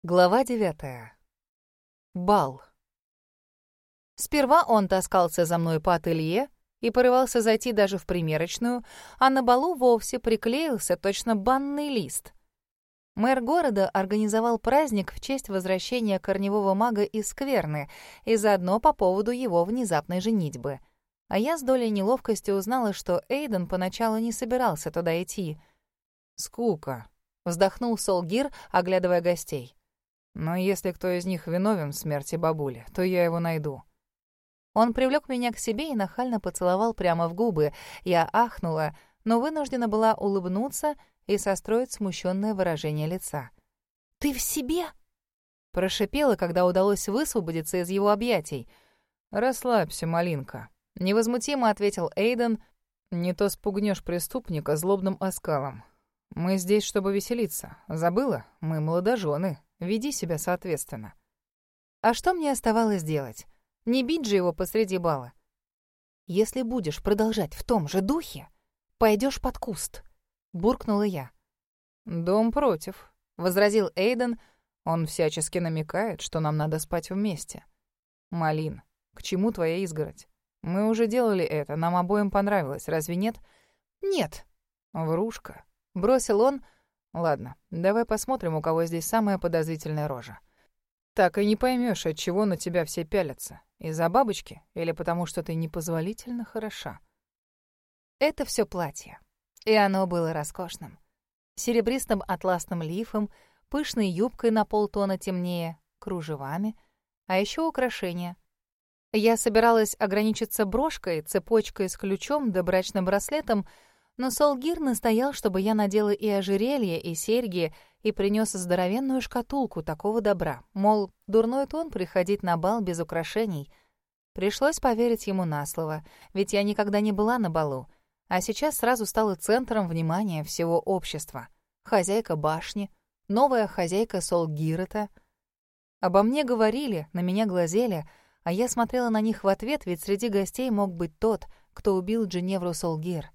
Глава 9. Бал. Сперва он таскался за мной по ателье и порывался зайти даже в примерочную, а на балу вовсе приклеился точно банный лист. Мэр города организовал праздник в честь возвращения корневого мага из Скверны и заодно по поводу его внезапной женитьбы. А я с долей неловкости узнала, что Эйден поначалу не собирался туда идти. «Скука», — вздохнул Солгир, оглядывая гостей. «Но если кто из них виновен в смерти бабули, то я его найду». Он привлек меня к себе и нахально поцеловал прямо в губы. Я ахнула, но вынуждена была улыбнуться и состроить смущенное выражение лица. «Ты в себе?» — прошипела, когда удалось высвободиться из его объятий. «Расслабься, малинка», — невозмутимо ответил Эйден. «Не то спугнешь преступника злобным оскалом. Мы здесь, чтобы веселиться. Забыла? Мы молодожены. Веди себя соответственно». А что мне оставалось делать? Не бить же его посреди бала. «Если будешь продолжать в том же духе, пойдешь под куст», — буркнула я. «Дом против», — возразил Эйден. «Он всячески намекает, что нам надо спать вместе». «Малин, к чему твоя изгородь? Мы уже делали это, нам обоим понравилось, разве нет?» «Нет». «Врушка», — бросил он. «Ладно, давай посмотрим, у кого здесь самая подозрительная рожа. Так и не поймешь, от чего на тебя все пялятся. Из-за бабочки или потому, что ты непозволительно хороша?» Это все платье. И оно было роскошным. Серебристым атласным лифом, пышной юбкой на полтона темнее, кружевами, а еще украшения. Я собиралась ограничиться брошкой, цепочкой с ключом да брачным браслетом, но Солгир настоял, чтобы я надела и ожерелье, и серьги, и принес здоровенную шкатулку такого добра. Мол, дурной тон приходить на бал без украшений. Пришлось поверить ему на слово, ведь я никогда не была на балу, а сейчас сразу стала центром внимания всего общества. Хозяйка башни, новая хозяйка Солгирета. Обо мне говорили, на меня глазели, а я смотрела на них в ответ, ведь среди гостей мог быть тот, кто убил Джиневру Солгир.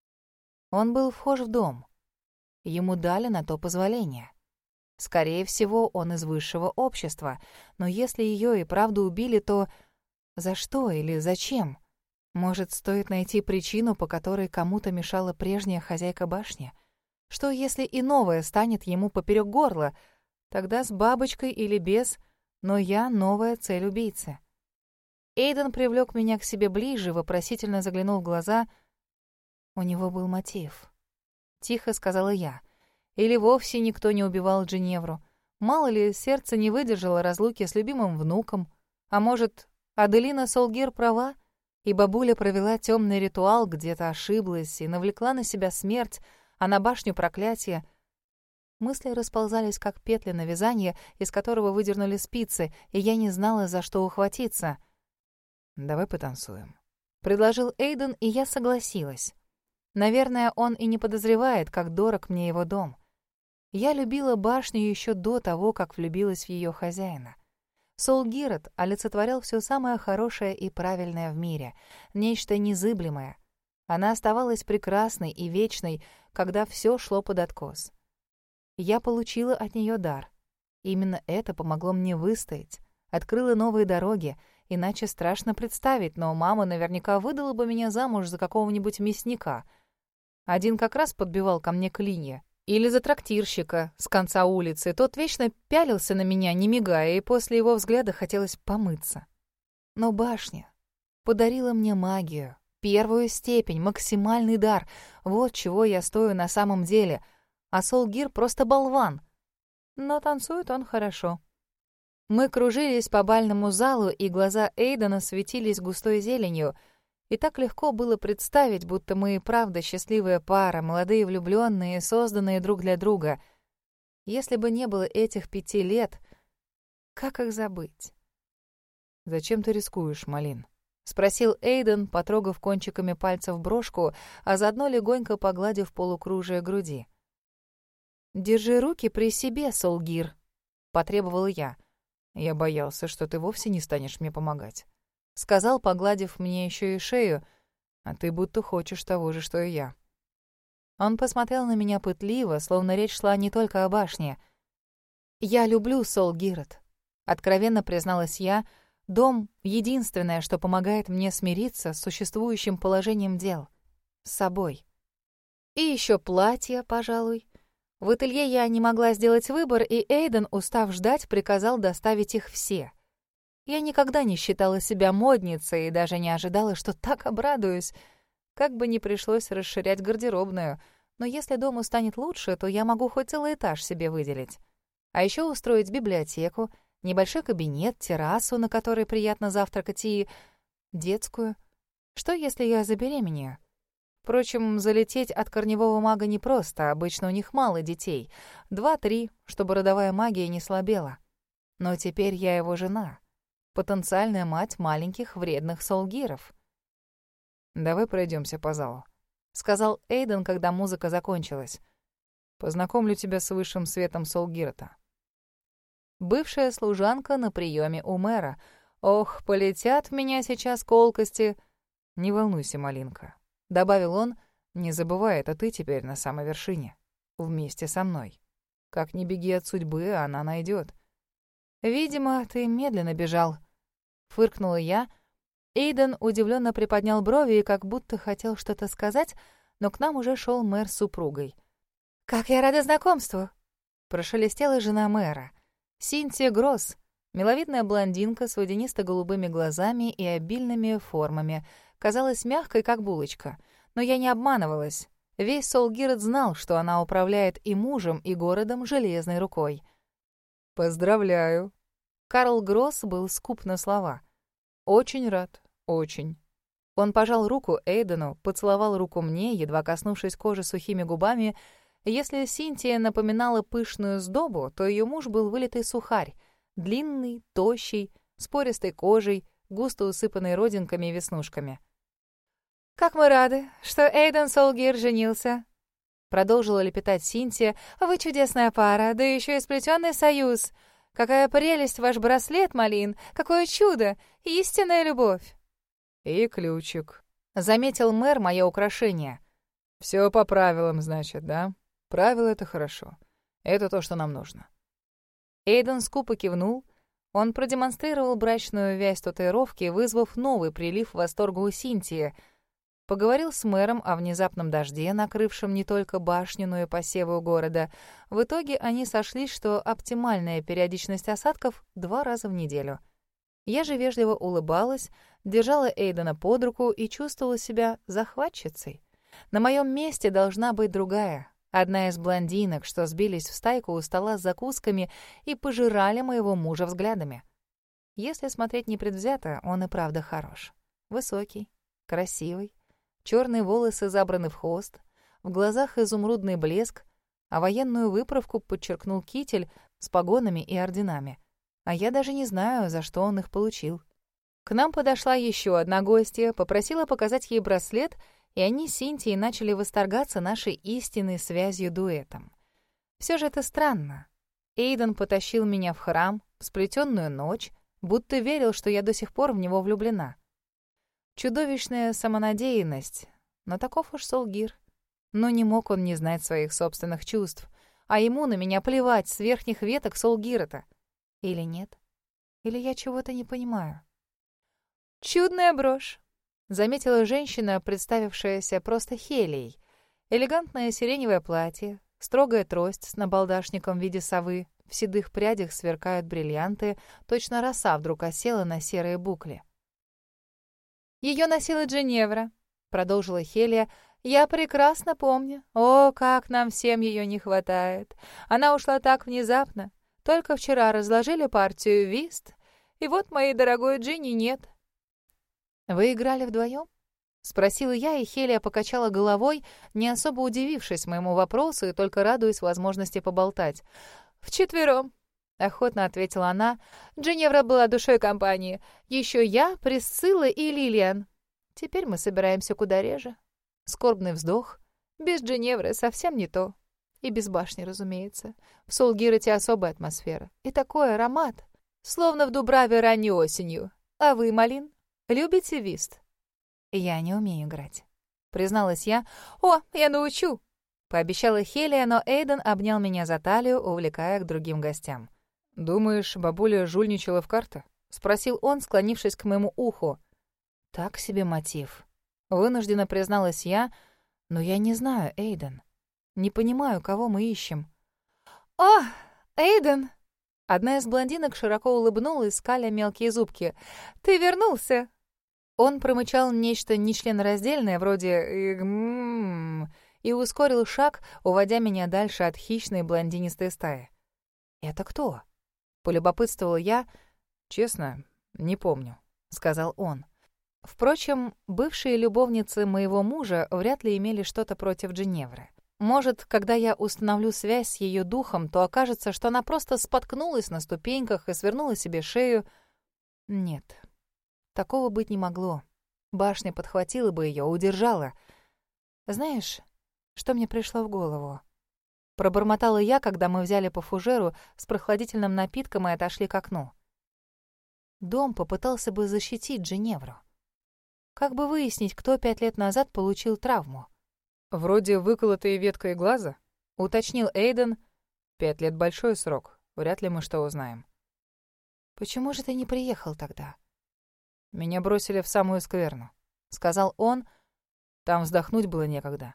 Он был вхож в дом. Ему дали на то позволение. Скорее всего, он из высшего общества, но если ее и правда убили, то за что или зачем? Может, стоит найти причину, по которой кому-то мешала прежняя хозяйка башни? Что, если и новая станет ему поперек горла? Тогда с бабочкой или без, но я новая цель убийцы. Эйден привлек меня к себе ближе, вопросительно заглянул в глаза. У него был мотив. Тихо сказала я. Или вовсе никто не убивал Джиневру. Мало ли, сердце не выдержало разлуки с любимым внуком. А может, Аделина Солгир права, и бабуля провела темный ритуал, где-то ошиблась и навлекла на себя смерть, а на башню проклятие. Мысли расползались, как петли на вязание, из которого выдернули спицы, и я не знала, за что ухватиться. «Давай потанцуем», — предложил Эйден, и я согласилась. Наверное, он и не подозревает, как дорог мне его дом. Я любила башню еще до того, как влюбилась в ее хозяина. Солгирет олицетворял все самое хорошее и правильное в мире, нечто незыблемое. Она оставалась прекрасной и вечной, когда все шло под откос. Я получила от нее дар. Именно это помогло мне выстоять, открыло новые дороги, иначе страшно представить, но мама наверняка выдала бы меня замуж за какого-нибудь мясника. Один как раз подбивал ко мне клинья. Или за трактирщика с конца улицы. Тот вечно пялился на меня, не мигая, и после его взгляда хотелось помыться. Но башня подарила мне магию, первую степень, максимальный дар. Вот чего я стою на самом деле. А Солгир просто болван. Но танцует он хорошо. Мы кружились по бальному залу, и глаза Эйдена светились густой зеленью. И так легко было представить, будто мы и правда счастливая пара, молодые влюбленные, созданные друг для друга. Если бы не было этих 5 лет, как их забыть? «Зачем ты рискуешь, Малин?» — спросил Эйден, потрогав кончиками пальцев брошку, а заодно легонько погладив полукружие груди. «Держи руки при себе, Солгир», — потребовала я. «Я боялся, что ты вовсе не станешь мне помогать», — сказал, погладив мне еще и шею. «А ты будто хочешь того же, что и я». Он посмотрел на меня пытливо, словно речь шла не только о башне. «Я люблю Сол-Гирот», — откровенно призналась я. «Дом — единственное, что помогает мне смириться с существующим положением дел. С собой. И еще платье, пожалуй. В ателье я не могла сделать выбор, и Эйден, устав ждать, приказал доставить их все. Я никогда не считала себя модницей и даже не ожидала, что так обрадуюсь. Как бы ни пришлось расширять гардеробную, но если дому станет лучше, то я могу хоть целый этаж себе выделить. А еще устроить библиотеку, небольшой кабинет, террасу, на которой приятно завтракать, и детскую. Что, если я забеременею? Впрочем, залететь от корневого мага непросто, обычно у них мало детей. 2-3, чтобы родовая магия не слабела. Но теперь я его жена. Потенциальная мать маленьких вредных солгиров. «Давай пройдемся по залу», — сказал Эйден, когда музыка закончилась. «Познакомлю тебя с высшим светом Сол-Гирота». Бывшая служанка на приеме у мэра. Ох, полетят в меня сейчас колкости. «Не волнуйся, малинка», — добавил он, — «не забывай, это ты теперь на самой вершине. Вместе со мной. Как ни беги от судьбы, она найдет. «Видимо, ты медленно бежал», — фыркнула я. Эйден удивленно приподнял брови и как будто хотел что-то сказать, но к нам уже шел мэр с супругой. «Как я рада знакомству!» — прошелестела жена мэра. Синтия Гросс, миловидная блондинка с водянисто-голубыми глазами и обильными формами, казалась мягкой, как булочка. Но я не обманывалась. Весь Сол-Гирот знал, что она управляет и мужем, и городом железной рукой. «Поздравляю». Карл Гросс был скуп на слова. «Очень рад, очень». Он пожал руку Эйдену, поцеловал руку мне, едва коснувшись кожи сухими губами. Если Синтия напоминала пышную сдобу, то ее муж был вылитый сухарь, длинный, тощий, с пористой кожей, густо усыпанной родинками и веснушками. «Как мы рады, что Эйден Солгир женился!» Продолжила лепетать Синтия. «Вы чудесная пара, да еще и сплетенный союз! Какая прелесть ваш браслет, Малин! Какое чудо! Истинная любовь!» «И ключик», — заметил мэр мое украшение. «Все по правилам, значит, да? Правила — это хорошо. Это то, что нам нужно». Эйден скупо кивнул. Он продемонстрировал брачную вязь татуировки, вызвав новый прилив восторга у Синтии. Поговорил с мэром о внезапном дожде, накрывшем не только башню, но и посевы города. В итоге они сошлись, что оптимальная периодичность осадков — 2 раза в неделю. Я же вежливо улыбалась, держала Эйдена под руку и чувствовала себя захватчицей. На моем месте должна быть другая, одна из блондинок, что сбились в стайку у стола с закусками и пожирали моего мужа взглядами. Если смотреть непредвзято, он и правда хорош. Высокий, красивый, черные волосы забраны в хвост, в глазах изумрудный блеск, а военную выправку подчеркнул китель с погонами и орденами. А я даже не знаю, за что он их получил. К нам подошла еще одна гостья, попросила показать ей браслет, и они с Синтией начали восторгаться нашей истинной связью-дуэтом. Все же это странно. Эйден потащил меня в храм, в сплетенную ночь, будто верил, что я до сих пор в него влюблена. Чудовищная самонадеянность, но таков уж Солгир. Но не мог он не знать своих собственных чувств, а ему на меня плевать с верхних веток Сол-Гирота. Или нет? Или я чего-то не понимаю? «Чудная брошь», — заметила женщина, представившаяся просто Хелией. Элегантное сиреневое платье, строгая трость с набалдашником в виде совы, в седых прядях сверкают бриллианты, точно роса вдруг осела на серые букли. «Ее носила Дженевра», — продолжила Хелия. «Я прекрасно помню. О, как нам всем ее не хватает. Она ушла так внезапно. Только вчера разложили партию вист, и вот моей дорогой Джинни нет». «Вы играли вдвоем?» — спросила я, и Хелия покачала головой, не особо удивившись моему вопросу и только радуясь возможности поболтать. «Вчетвером», — охотно ответила она. «Джиневра была душой компании. Еще я, Присцилла и Лилиан. Теперь мы собираемся куда реже». Скорбный вздох. «Без Джиневры совсем не то. И без башни, разумеется. В Сол-Гироте особая атмосфера. И такой аромат. Словно в Дубраве ранней осенью. А вы, Малин, любите вист?» «Я не умею играть», — призналась я. «О, я научу!» пообещала Хелия, но Эйден обнял меня за талию, увлекая к другим гостям. «Думаешь, бабуля жульничала в карты?» — спросил он, склонившись к моему уху. «Так себе мотив», — вынужденно призналась я, но я не знаю, Эйден. Не понимаю, кого мы ищем. «О, Эйден!» Одна из блондинок широко улыбнулась, скаля мелкие зубки. «Ты вернулся!» Он промычал нечто нечленораздельное, вроде и ускорил шаг, уводя меня дальше от хищной блондинистой стаи. «Это кто?» — полюбопытствовал я. «Честно, не помню», — сказал он. Впрочем, бывшие любовницы моего мужа вряд ли имели что-то против Джиневры. Может, когда я установлю связь с ее духом, то окажется, что она просто споткнулась на ступеньках и свернула себе шею. Нет, такого быть не могло. Башня подхватила бы ее, удержала. Знаешь, что мне пришло в голову? Пробормотала я, когда мы взяли по фужеру с прохладительным напитком и отошли к окну. Дом попытался бы защитить Джиневру. Как бы выяснить, кто 5 лет назад получил травму? «Вроде выколотые веткой глаза», — уточнил Эйден. 5 лет — большой срок. Вряд ли мы что узнаем. «Почему же ты не приехал тогда?» «Меня бросили в самую скверну», — сказал он. «Там вздохнуть было некогда».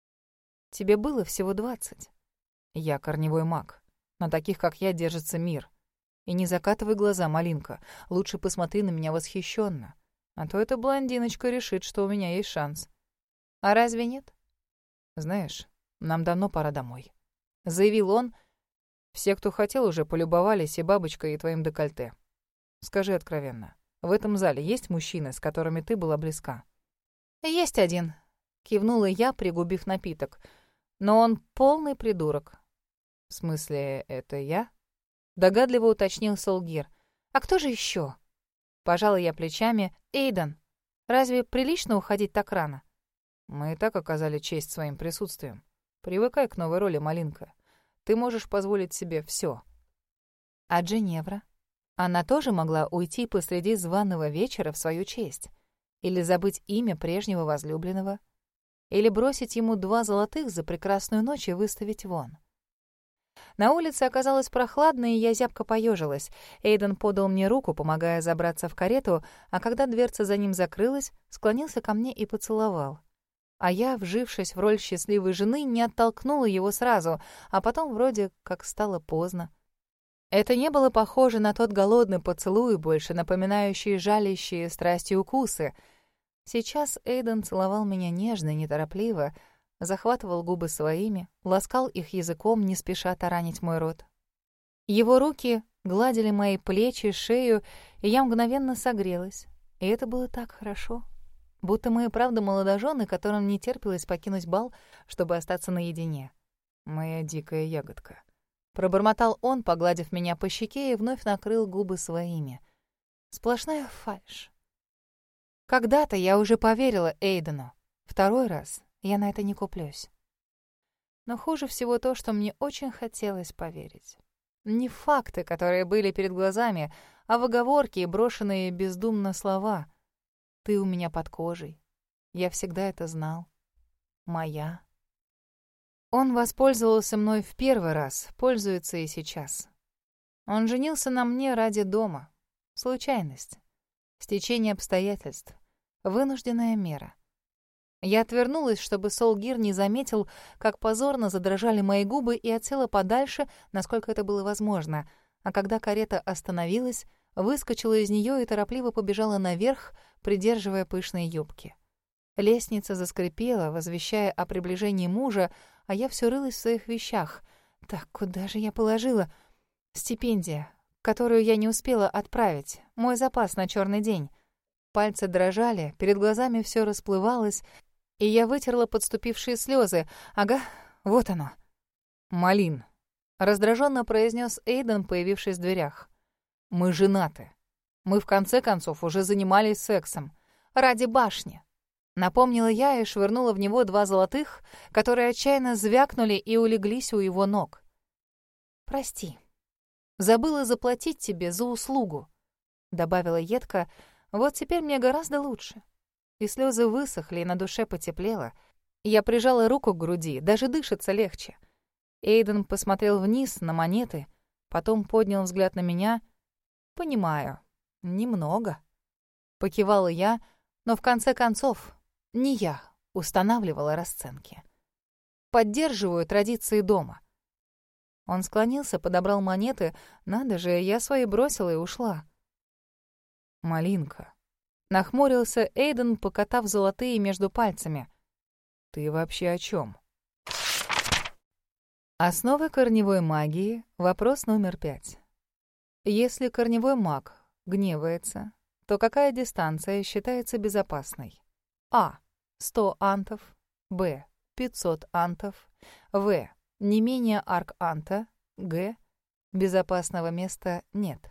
«Тебе было всего 20. Я корневой маг. На таких, как я, держится мир. И не закатывай глаза, малинка. Лучше посмотри на меня восхищенно. А то эта блондиночка решит, что у меня есть шанс». «А разве нет?» «Знаешь, нам давно пора домой», — заявил он. «Все, кто хотел, уже полюбовались и бабочкой, и твоим декольте. Скажи откровенно, в этом зале есть мужчины, с которыми ты была близка?» «Есть один», — кивнула я, пригубив напиток. «Но он полный придурок». «В смысле, это я?» — догадливо уточнил Солгир. «А кто же еще?» Пожала я плечами. «Эйден, разве прилично уходить так рано?» «Мы и так оказали честь своим присутствием. Привыкай к новой роли, малинка. Ты можешь позволить себе все. А Джиневра? Она тоже могла уйти посреди званого вечера в свою честь? Или забыть имя прежнего возлюбленного? Или бросить ему 2 золотых за прекрасную ночь и выставить вон? На улице оказалось прохладно, и я зябко поежилась. Эйден подал мне руку, помогая забраться в карету, а когда дверца за ним закрылась, склонился ко мне и поцеловал. А я, вжившись в роль счастливой жены, не оттолкнула его сразу, а потом вроде как стало поздно. Это не было похоже на тот голодный поцелуй, больше напоминающий жалящие страстью укусы. Сейчас Эйден целовал меня нежно и неторопливо, захватывал губы своими, ласкал их языком, не спеша таранить мой рот. Его руки гладили мои плечи, шею, и я мгновенно согрелась. И это было так хорошо. Будто мы и правда молодожены, которым не терпелось покинуть бал, чтобы остаться наедине. «Моя дикая ягодка», — пробормотал он, погладив меня по щеке, и вновь накрыл губы своими. Сплошная фальшь. Когда-то я уже поверила Эйдену. 2-й раз я на это не куплюсь. Но хуже всего то, что мне очень хотелось поверить. Не факты, которые были перед глазами, а в оговорки и брошенные бездумно слова. Ты у меня под кожей. Я всегда это знал. Моя. Он воспользовался мной в 1-й раз, пользуется и сейчас. Он женился на мне ради дома. Случайность. Стечение обстоятельств. Вынужденная мера. Я отвернулась, чтобы Солгир не заметил, как позорно задрожали мои губы, и отсела подальше, насколько это было возможно. А когда карета остановилась, выскочила из нее и торопливо побежала наверх, придерживая пышные юбки. Лестница заскрипела, возвещая о приближении мужа, а я все рылась в своих вещах. Так, куда же я положила? Стипендия, которую я не успела отправить, мой запас на черный день. Пальцы дрожали, перед глазами все расплывалось, и я вытерла подступившие слезы. Ага, вот оно. «Малин», — раздраженно произнес Эйден, появившись в дверях. «Мы женаты. Мы, в конце концов, уже занимались сексом. Ради башни». Напомнила я и швырнула в него 2 золотых, которые отчаянно звякнули и улеглись у его ног. «Прости. Забыла заплатить тебе за услугу», — добавила едко. «Вот теперь мне гораздо лучше». И слезы высохли, и на душе потеплело. Я прижала руку к груди, даже дышится легче. Эйден посмотрел вниз на монеты, потом поднял взгляд на меня. «Понимаю. Немного». Покивала я, но в конце концов не я устанавливала расценки. Поддерживаю традиции дома. Он склонился, подобрал монеты. Надо же, я свои бросила и ушла. «Малинка», — нахмурился Эйден, покатав золотые между пальцами. «Ты вообще о чем? Основы корневой магии. Вопрос номер 5. Если корневой маг гневается, то какая дистанция считается безопасной? А. 100 антов. Б. 500 антов. В. Не менее арк-анта. Г. Безопасного места нет.